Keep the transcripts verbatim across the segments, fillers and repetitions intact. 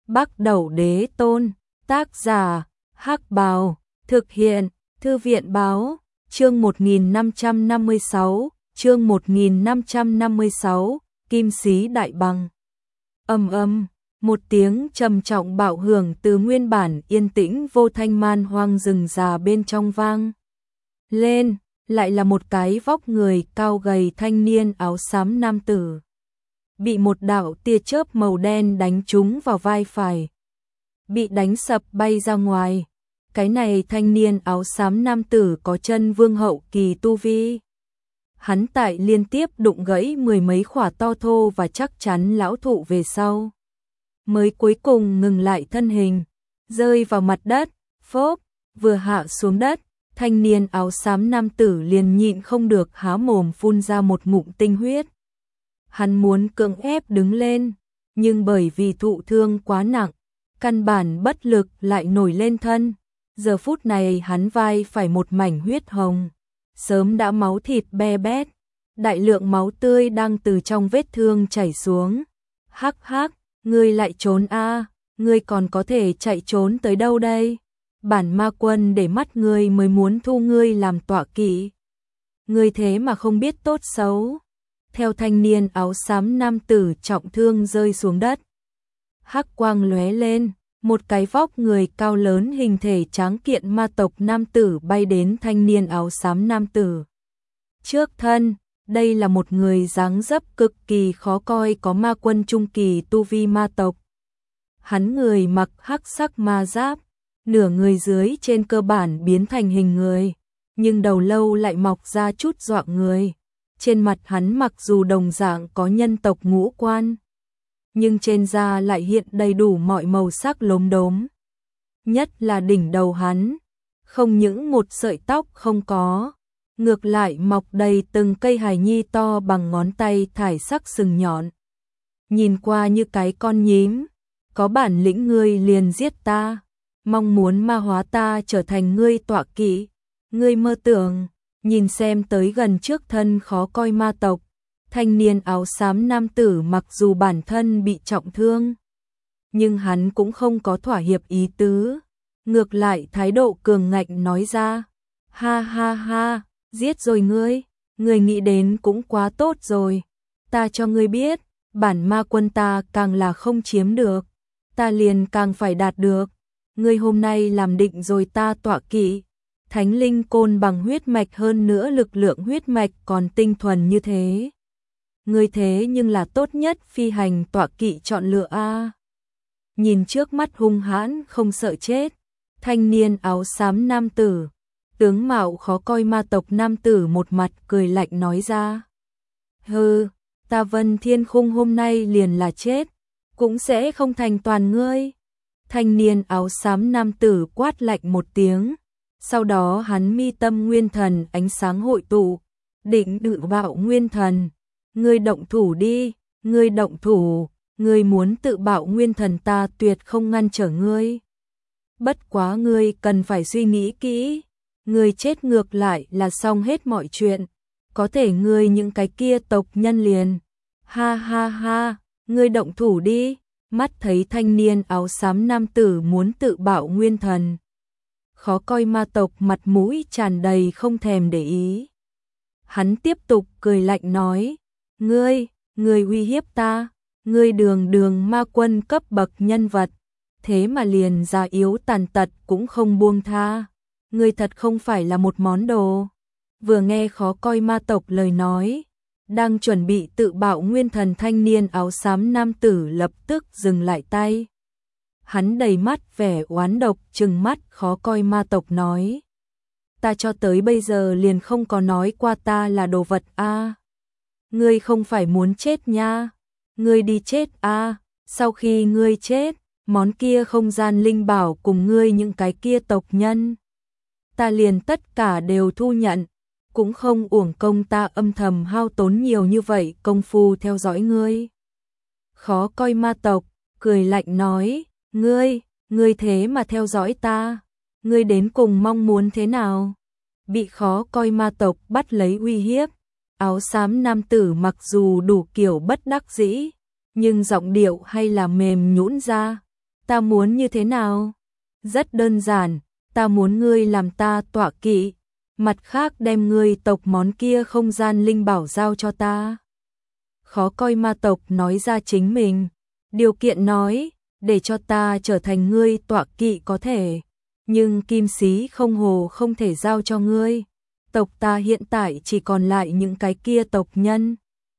Bắc Đẩu Đế Tôn, tác giả, Hắc Bào, thực hiện, Thư viện Báo, chương một nghìn năm trăm năm mươi sáu, chương một nghìn năm trăm năm mươi sáu, Kim Sĩ Đại Bằng. Ầm ầm, một tiếng trầm trọng bạo hưởng từ nguyên bản yên tĩnh vô thanh man hoang rừng già bên trong vang lên, lại là một cái vóc người cao gầy thanh niên áo xám nam tử. Bị một đạo tia chớp màu đen đánh trúng vào vai phải, bị đánh sập bay ra ngoài. Cái này thanh niên áo xám nam tử có chân vương hậu kỳ tu vi. Hắn tại liên tiếp đụng gãy mười mấy khỏa to thô và chắc chắn lão thụ về sau, mới cuối cùng ngừng lại thân hình, rơi vào mặt đất, phốp, vừa hạ xuống đất, thanh niên áo xám nam tử liền nhịn không được há mồm phun ra một ngụm tinh huyết. Hắn muốn cưỡng ép đứng lên, nhưng bởi vì thụ thương quá nặng, căn bản bất lực lại nổi lên thân. Giờ phút này hắn vai phải một mảnh huyết hồng, sớm đã máu thịt be bét, đại lượng máu tươi đang từ trong vết thương chảy xuống. Hắc hắc, ngươi lại trốn a, ngươi còn có thể chạy trốn tới đâu đây? Bản ma quân để mắt ngươi mới muốn thu ngươi làm tọa kỵ. Ngươi thế mà không biết tốt xấu. Theo thanh niên áo xám nam tử trọng thương rơi xuống đất, hắc quang lóe lên, một cái vóc người cao lớn hình thể tráng kiện ma tộc nam tử bay đến thanh niên áo xám nam tử trước thân. Đây là một người dáng dấp cực kỳ khó coi, có ma quân trung kỳ tu vi ma tộc. Hắn người mặc hắc sắc ma giáp, nửa người dưới trên cơ bản biến thành hình người, nhưng đầu lâu lại mọc ra chút dọa người. Trên mặt hắn mặc dù đồng dạng có nhân tộc ngũ quan, nhưng trên da lại hiện đầy đủ mọi màu sắc lốm đốm. Nhất là đỉnh đầu hắn, không những một sợi tóc không có, ngược lại mọc đầy từng cây hài nhi to bằng ngón tay thải sắc sừng nhọn. Nhìn qua như cái con nhím, có bản lĩnh ngươi liền giết ta, mong muốn ma hóa ta trở thành ngươi tọa kỵ, ngươi mơ tưởng. Nhìn xem tới gần trước thân khó coi ma tộc, thanh niên áo xám nam tử mặc dù bản thân bị trọng thương, nhưng hắn cũng không có thỏa hiệp ý tứ, ngược lại thái độ cường ngạnh nói ra: ha ha ha, giết rồi ngươi, ngươi nghĩ đến cũng quá tốt rồi, ta cho ngươi biết, bản ma quân ta càng là không chiếm được, ta liền càng phải đạt được, ngươi hôm nay làm định rồi ta tọa kỵ. Thánh linh côn bằng huyết mạch, hơn nữa lực lượng huyết mạch còn tinh thuần như thế. Ngươi thế nhưng là tốt nhất phi hành tọa kỵ chọn lựa a. Nhìn trước mắt hung hãn không sợ chết, thanh niên áo xám nam tử, tướng mạo khó coi ma tộc nam tử một mặt cười lạnh nói ra: hừ, ta Vân Thiên Khung hôm nay liền là chết, cũng sẽ không thành toàn ngươi. Thanh niên áo xám nam tử quát lạnh một tiếng. Sau đó hắn mi tâm nguyên thần ánh sáng hội tụ, định tự bạo nguyên thần. Ngươi động thủ đi, ngươi động thủ, ngươi muốn tự bạo nguyên thần ta tuyệt không ngăn trở ngươi. Bất quá ngươi cần phải suy nghĩ kỹ, ngươi chết ngược lại là xong hết mọi chuyện, có thể ngươi những cái kia tộc nhân liền. Ha ha ha, ngươi động thủ đi. Mắt thấy thanh niên áo xám nam tử muốn tự bạo nguyên thần, khó coi ma tộc mặt mũi tràn đầy không thèm để ý. Hắn tiếp tục cười lạnh nói: ngươi, ngươi uy hiếp ta, ngươi đường đường ma quân cấp bậc nhân vật, thế mà liền già yếu tàn tật cũng không buông tha, ngươi thật không phải là một món đồ. Vừa nghe khó coi ma tộc lời nói, đang chuẩn bị tự bạo nguyên thần thanh niên áo xám nam tử lập tức dừng lại tay. Hắn đầy mắt vẻ oán độc, trừng mắt khó coi ma tộc nói: ta cho tới bây giờ liền không có nói qua ta là đồ vật a. À. Ngươi không phải muốn chết nha, ngươi đi chết a. À. Sau khi ngươi chết, món kia không gian linh bảo cùng ngươi những cái kia tộc nhân, ta liền tất cả đều thu nhận, cũng không uổng công ta âm thầm hao tốn nhiều như vậy công phu theo dõi ngươi. Khó coi ma tộc cười lạnh nói: ngươi, ngươi thế mà theo dõi ta, ngươi đến cùng mong muốn thế nào? Bị khó coi ma tộc bắt lấy uy hiếp, áo xám nam tử mặc dù đủ kiểu bất đắc dĩ, nhưng giọng điệu hay là mềm nhũn ra, Ta muốn như thế nào? Rất đơn giản, ta muốn ngươi làm ta tọa kỵ, mặt khác đem ngươi tộc món kia không gian linh bảo giao cho ta. Khó coi ma tộc nói ra chính mình, điều kiện nói, để cho ta trở thành ngươi tọa kỵ có thể, nhưng kim sĩ không hồ không thể giao cho ngươi. Tộc ta hiện tại chỉ còn lại những cái kia tộc nhân,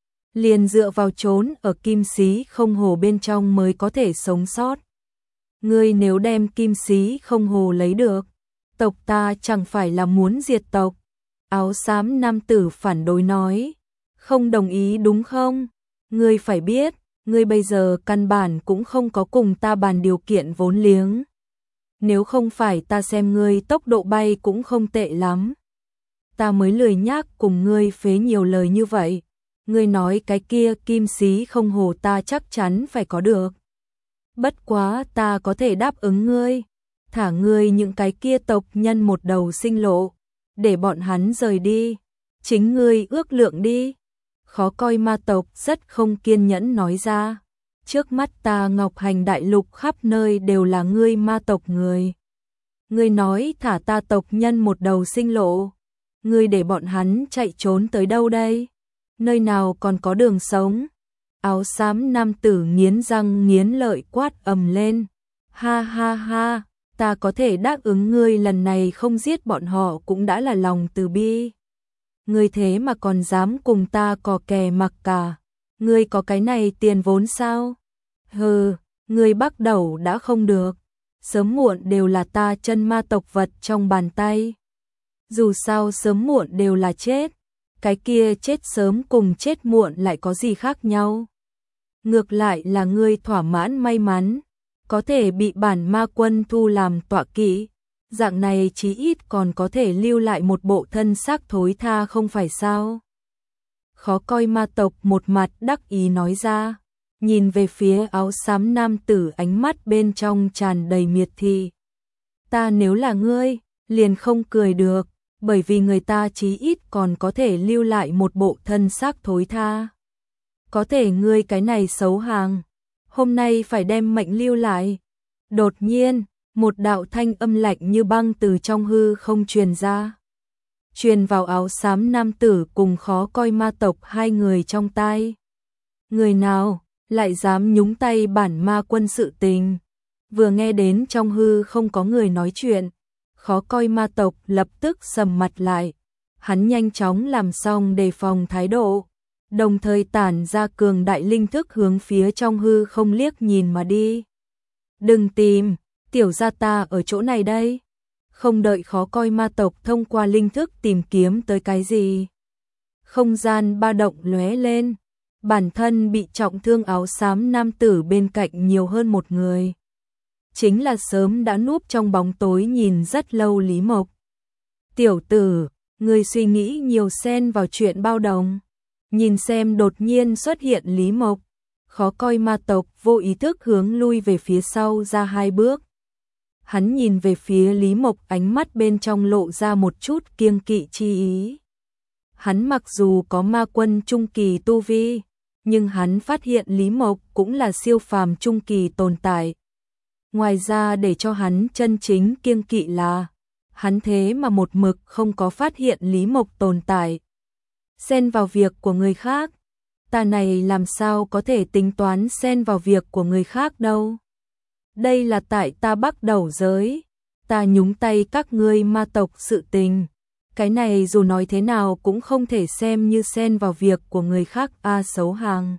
liền dựa vào trốn ở kim sĩ không hồ bên trong mới có thể sống sót. Ngươi nếu đem kim sĩ không hồ lấy được, tộc ta chẳng phải là muốn diệt tộc. Áo xám nam tử phản đối nói, không đồng ý đúng không? Ngươi phải biết, ngươi bây giờ căn bản cũng không có cùng ta bàn điều kiện vốn liếng. Nếu không phải ta xem ngươi tốc độ bay cũng không tệ lắm, ta mới lười nhác cùng ngươi phế nhiều lời như vậy. Ngươi nói cái kia kim sĩ không hồ ta chắc chắn phải có được. Bất quá ta có thể đáp ứng ngươi, thả ngươi những cái kia tộc nhân một đầu sinh lộ, để bọn hắn rời đi, chính ngươi ước lượng đi. Khó coi ma tộc rất không kiên nhẫn nói ra, trước mắt ta Ngọc Hành đại lục khắp nơi đều là ngươi ma tộc người. Ngươi nói thả ta tộc nhân một đầu sinh lộ, ngươi để bọn hắn chạy trốn tới đâu đây? Nơi nào còn có đường sống? Áo xám nam tử nghiến răng nghiến lợi quát ầm lên, ha ha ha, ta có thể đáp ứng ngươi lần này không giết bọn họ cũng đã là lòng từ bi. Ngươi thế mà còn dám cùng ta cò kè mặc cả, ngươi có cái này tiền vốn sao? Hừ, ngươi bắt đầu đã không được, sớm muộn đều là ta chân ma tộc vật trong bàn tay. Dù sao sớm muộn đều là chết, cái kia chết sớm cùng chết muộn lại có gì khác nhau? Ngược lại là ngươi thỏa mãn may mắn, có thể bị bản ma quân thu làm tọa kỵ, dạng này chí ít còn có thể lưu lại một bộ thân xác thối tha không phải sao? Khó coi ma tộc một mặt đắc ý nói ra, nhìn về phía áo xám nam tử ánh mắt bên trong tràn đầy miệt thị. Ta nếu là ngươi, liền không cười được, bởi vì người ta chí ít còn có thể lưu lại một bộ thân xác thối tha. Có thể ngươi cái này xấu hàng, hôm nay phải đem mệnh lưu lại. Đột nhiên, một đạo thanh âm lạnh như băng từ trong hư không truyền ra, truyền vào áo xám nam tử cùng khó coi ma tộc hai người trong tai. Người nào lại dám nhúng tay bản ma quân sự tình? Vừa nghe đến trong hư không có người nói chuyện, khó coi ma tộc lập tức sầm mặt lại. Hắn nhanh chóng làm xong đề phòng thái độ, đồng thời tản ra cường đại linh thức hướng phía trong hư không liếc nhìn mà đi. Đừng tìm, tiểu gia ta ở chỗ này đây. Không đợi khó coi ma tộc thông qua linh thức tìm kiếm tới cái gì, không gian ba động lóe lên, bản thân bị trọng thương áo xám nam tử bên cạnh nhiều hơn một người. Chính là sớm đã núp trong bóng tối nhìn rất lâu Lý Mộc. Tiểu tử, ngươi suy nghĩ nhiều xen vào chuyện bao đồng. Nhìn xem đột nhiên xuất hiện Lý Mộc, khó coi ma tộc vô ý thức hướng lui về phía sau ra hai bước. Hắn nhìn về phía Lý Mộc, ánh mắt bên trong lộ ra một chút kiêng kỵ chi ý. Hắn mặc dù có ma quân trung kỳ tu vi, nhưng hắn phát hiện Lý Mộc cũng là siêu phàm trung kỳ tồn tại. Ngoài ra để cho hắn chân chính kiêng kỵ là, hắn thế mà một mực không có phát hiện Lý Mộc tồn tại. Xen vào việc của người khác, ta này làm sao có thể tính toán xen vào việc của người khác đâu. Đây là tại ta bắt đầu giới, ta nhúng tay các ngươi ma tộc sự tình. Cái này dù nói thế nào cũng không thể xem như xen vào việc của người khác a à, xấu hàng.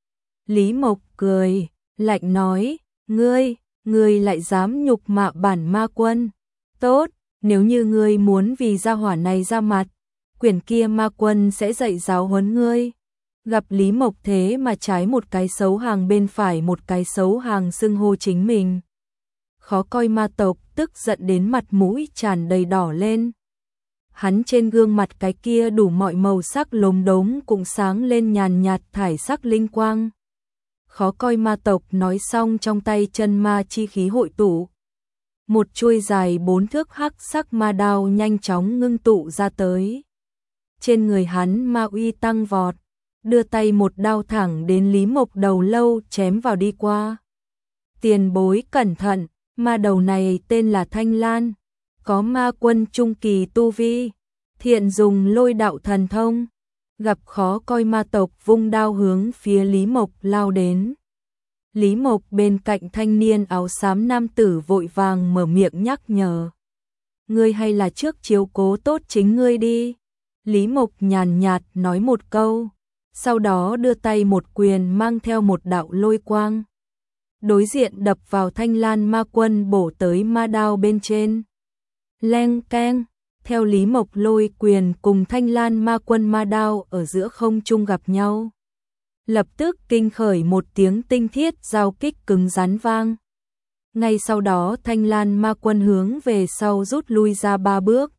Lý Mộc cười, lạnh nói, ngươi, ngươi lại dám nhục mạ bản ma quân. Tốt, nếu như ngươi muốn vì gia hỏa này ra mặt, quyển kia ma quân sẽ dạy giáo huấn ngươi. Gặp Lý Mộc thế mà trái một cái xấu hàng bên phải một cái xấu hàng xưng hô chính mình. Khó coi ma tộc tức giận đến mặt mũi tràn đầy đỏ lên. Hắn trên gương mặt cái kia đủ mọi màu sắc lốm đốm cũng sáng lên nhàn nhạt thải sắc linh quang. Khó coi ma tộc nói xong trong tay chân ma chi khí hội tụ. Một chuôi dài bốn thước hắc sắc ma đao nhanh chóng ngưng tụ ra tới. Trên người hắn ma uy tăng vọt, đưa tay một đao thẳng đến Lý Mộc đầu lâu chém vào đi qua. Tiền bối cẩn thận, ma đầu này tên là Thanh Lan, có ma quân trung kỳ tu vi, thiện dùng lôi đạo thần thông, gặp khó coi ma tộc vung đao hướng phía Lý Mộc lao đến. Lý Mộc bên cạnh thanh niên áo xám nam tử vội vàng mở miệng nhắc nhở. Ngươi hay là trước chiếu cố tốt chính ngươi đi. Lý Mộc nhàn nhạt nói một câu, sau đó đưa tay một quyền mang theo một đạo lôi quang. Đối diện đập vào Thanh Lan ma quân bổ tới ma đao bên trên. Leng keng, theo Lý Mộc lôi quyền cùng Thanh Lan ma quân ma đao ở giữa không trung gặp nhau. Lập tức kinh khởi một tiếng tinh thiết giao kích cứng rắn vang. Ngay sau đó Thanh Lan ma quân hướng về sau rút lui ra ba bước.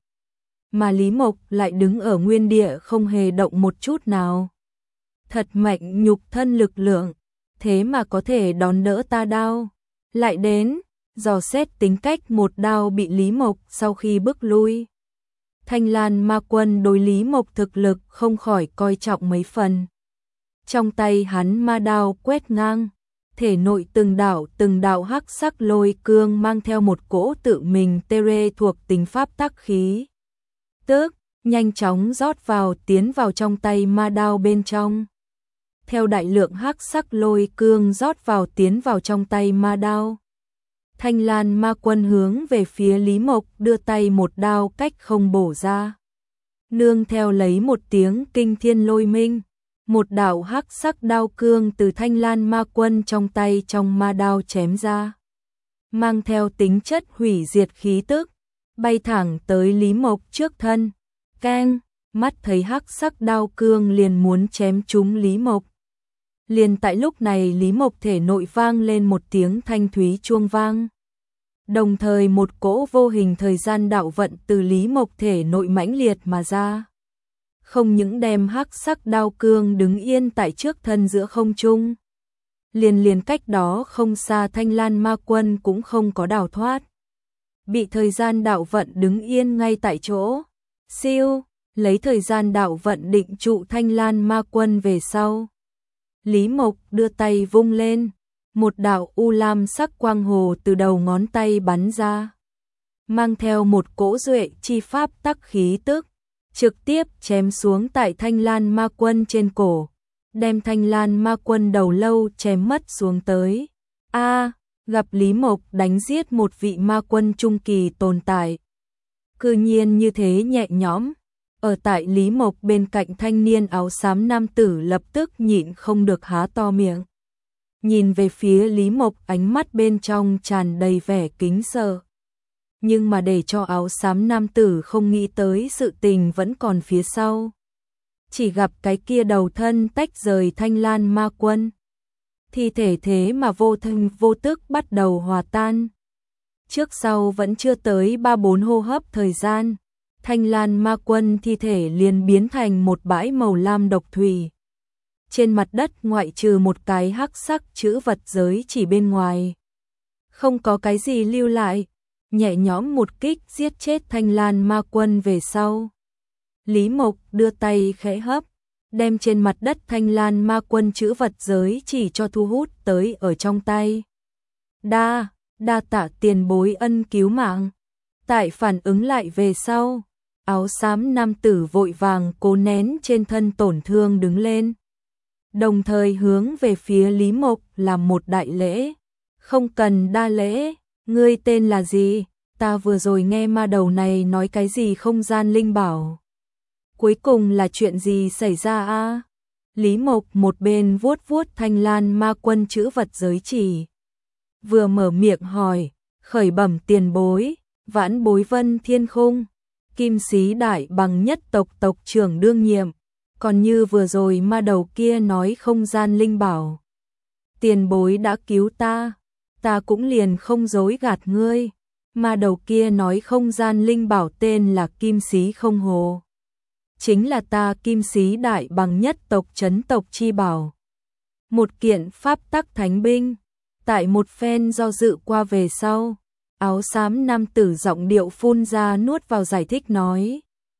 Mà Lý Mộc lại đứng ở nguyên địa không hề động một chút nào. Thật mạnh nhục thân lực lượng, thế mà có thể đón đỡ ta đao. Lại đến, dò xét tính cách một đao bị Lý Mộc sau khi bước lui. Thanh Lan ma quân đối Lý Mộc thực lực không khỏi coi trọng mấy phần. Trong tay hắn ma đao quét ngang, thể nội từng đạo từng đạo hắc sắc lôi cương mang theo một cỗ tự mình tê rê thuộc tính pháp tắc khí. Tức, nhanh chóng rót vào tiến vào trong tay ma đao bên trong. Theo đại lượng hắc sắc lôi cương rót vào tiến vào trong tay ma đao. Thanh Lan ma quân hướng về phía Lý Mộc đưa tay một đao cách không bổ ra. Nương theo lấy một tiếng kinh thiên lôi minh. Một đạo hắc sắc đao cương từ Thanh Lan ma quân trong tay trong ma đao chém ra. Mang theo tính chất hủy diệt khí tức, bay thẳng tới Lý Mộc trước thân. Keng, mắt thấy hắc sắc đao cương liền muốn chém trúng Lý Mộc. Liền tại lúc này Lý Mộc thể nội vang lên một tiếng thanh thúy chuông vang. Đồng thời một cỗ vô hình thời gian đạo vận từ Lý Mộc thể nội mãnh liệt mà ra. Không những đem hắc sắc đao cương đứng yên tại trước thân giữa không trung. Liền liền cách đó không xa Thanh Lan ma quân cũng không có đào thoát. Bị thời gian đạo vận đứng yên ngay tại chỗ. Siêu, lấy thời gian đạo vận định trụ Thanh Lan ma quân về sau. Lý Mộc đưa tay vung lên. Một đạo u lam sắc quang hồ từ đầu ngón tay bắn ra. Mang theo một cỗ duệ chi pháp tắc khí tức. Trực tiếp chém xuống tại Thanh Lan ma quân trên cổ, đem Thanh Lan ma quân đầu lâu chém mất xuống tới. A, gặp Lý Mộc đánh giết một vị ma quân trung kỳ tồn tại. Cư nhiên như thế nhẹ nhõm, ở tại Lý Mộc bên cạnh thanh niên áo xám nam tử lập tức nhịn không được há to miệng. Nhìn về phía Lý Mộc ánh mắt bên trong tràn đầy vẻ kính sợ. Nhưng mà để cho áo xám nam tử không nghĩ tới sự tình vẫn còn phía sau. Chỉ gặp cái kia đầu thân tách rời Thanh Lan ma quân. Thi thể thế mà vô thanh vô tức bắt đầu hòa tan. Trước sau vẫn chưa tới ba bốn hô hấp thời gian. Thanh Lan ma quân thi thể liền biến thành một bãi màu lam độc thủy. Trên mặt đất ngoại trừ một cái hắc sắc chữ vật giới chỉ bên ngoài. Không có cái gì lưu lại. Nhẹ nhõm một kích giết chết Thanh Lan ma quân về sau. Lý Mộc đưa tay khẽ hấp, đem trên mặt đất Thanh Lan ma quân chữ vật giới chỉ cho thu hút tới ở trong tay. Đa, đa tạ tiền bối ân cứu mạng. Tại phản ứng lại về sau, áo xám nam tử vội vàng cố nén trên thân tổn thương đứng lên. Đồng thời hướng về phía Lý Mộc làm một đại lễ. Không cần đa lễ. Ngươi tên là gì? Ta vừa rồi nghe ma đầu này nói cái gì không gian linh bảo. Cuối cùng là chuyện gì xảy ra a? Lý Mộc một bên vuốt vuốt Thanh Lan ma quân chữ vật giới chỉ. Vừa mở miệng hỏi, khởi bẩm tiền bối, vãn bối Vân Thiên Khung, Kim Sĩ Đại Bằng nhất tộc tộc trưởng đương nhiệm. Còn như vừa rồi ma đầu kia nói không gian linh bảo. Tiền bối đã cứu ta. Ta cũng liền không dối gạt ngươi. Ma đầu kia nói không gian linh bảo tên là Kim Sĩ Không Hồ. Chính là ta Kim Sĩ Đại Bằng nhất tộc trấn tộc chi bảo. Một kiện pháp tắc thánh binh. Tại một phen do dự qua về sau, áo xám nam tử giọng điệu phun ra nuốt vào giải thích nói.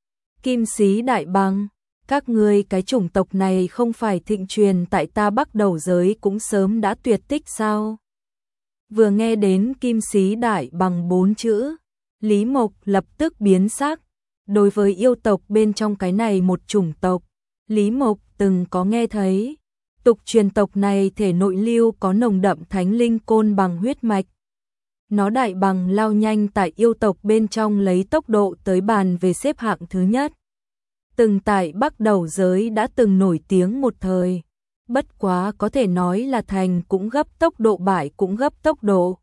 Kim Sĩ Đại Bằng, các ngươi cái chủng tộc này không phải thịnh truyền tại ta Bắc Đầu giới cũng sớm đã tuyệt tích sao? Vừa nghe đến Kim Sĩ Đại Bằng bốn chữ, Lý Mộc lập tức biến sắc. Đối với yêu tộc bên trong cái này một chủng tộc, Lý Mộc từng có nghe thấy. Tục truyền tộc này thể nội lưu có nồng đậm thánh linh côn bằng huyết mạch. Nó đại bằng lao nhanh tại yêu tộc bên trong lấy tốc độ tới bàn về xếp hạng thứ nhất. Từng tại Bắc Đầu giới đã từng nổi tiếng một thời. Bất quá có thể nói là thành cũng gấp tốc độ, bại cũng gấp tốc độ.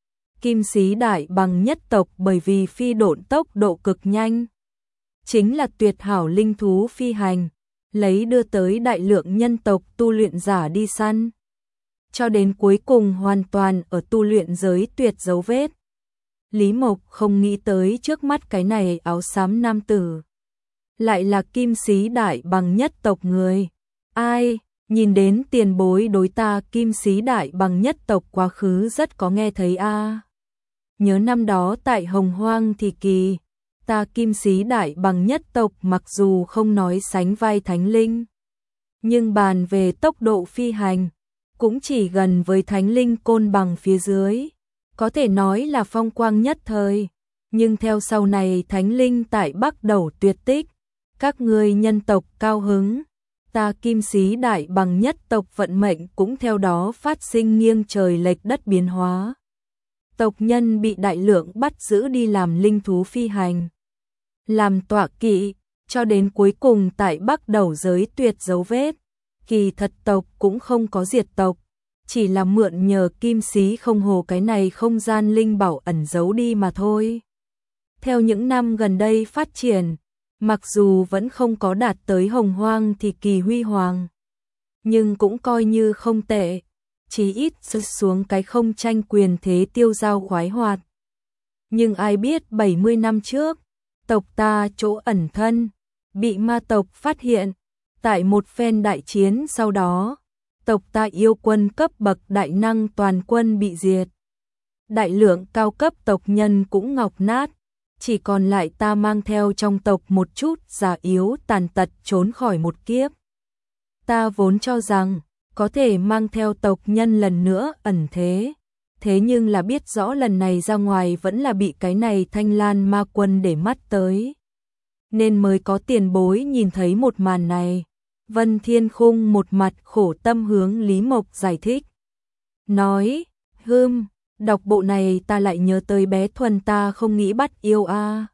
Kim Sĩ Đại Bằng nhất tộc bởi vì phi độn tốc độ cực nhanh, chính là tuyệt hảo linh thú phi hành, lấy đưa tới đại lượng nhân tộc tu luyện giả đi săn. Cho đến cuối cùng hoàn toàn ở tu luyện giới tuyệt dấu vết. Lý Mộc không nghĩ tới trước mắt cái này áo xám nam tử lại là Kim Sĩ Đại Bằng nhất tộc người. Ai, nhìn đến tiền bối đối ta Kim Sĩ Đại Bằng nhất tộc quá khứ rất có nghe thấy a. À. Nhớ năm đó tại Hồng Hoang thì kỳ, ta Kim Sĩ Đại Bằng nhất tộc mặc dù không nói sánh vai thánh linh, nhưng bàn về tốc độ phi hành, cũng chỉ gần với thánh linh côn bằng phía dưới, có thể nói là phong quang nhất thời. Nhưng theo sau này thánh linh tại Bắc Đầu tuyệt tích, các ngươi nhân tộc cao hứng, ta Kim Sĩ Đại Bằng nhất tộc vận mệnh cũng theo đó phát sinh nghiêng trời lệch đất biến hóa. Tộc nhân bị đại lượng bắt giữ đi làm linh thú phi hành, làm tọa kỵ, cho đến cuối cùng tại Bắc Đầu giới tuyệt dấu vết. Kỳ thật tộc cũng không có diệt tộc, chỉ là mượn nhờ Kim Sĩ không hồ cái này không gian linh bảo ẩn giấu đi mà thôi. Theo những năm gần đây phát triển, mặc dù vẫn không có đạt tới Hồng Hoang thì kỳ huy hoàng, nhưng cũng coi như không tệ, chỉ ít rớt xuống cái không tranh quyền thế tiêu dao khoái hoạt. Nhưng ai biết bảy mươi năm trước, tộc ta chỗ ẩn thân, bị ma tộc phát hiện, tại một phen đại chiến sau đó, tộc ta yêu quân cấp bậc đại năng toàn quân bị diệt. Đại lượng cao cấp tộc nhân cũng ngọc nát, chỉ còn lại ta mang theo trong tộc một chút già yếu tàn tật trốn khỏi một kiếp. Ta vốn cho rằng có thể mang theo tộc nhân lần nữa ẩn thế, thế nhưng là biết rõ lần này ra ngoài vẫn là bị cái này Thanh Lan ma quân để mắt tới, nên mới có tiền bối nhìn thấy một màn này. Vân Thiên Khung một mặt khổ tâm hướng Lý Mộc giải thích, nói, hưm, đọc bộ này ta lại nhớ tới bé Thuần ta không nghĩ bắt yêu a.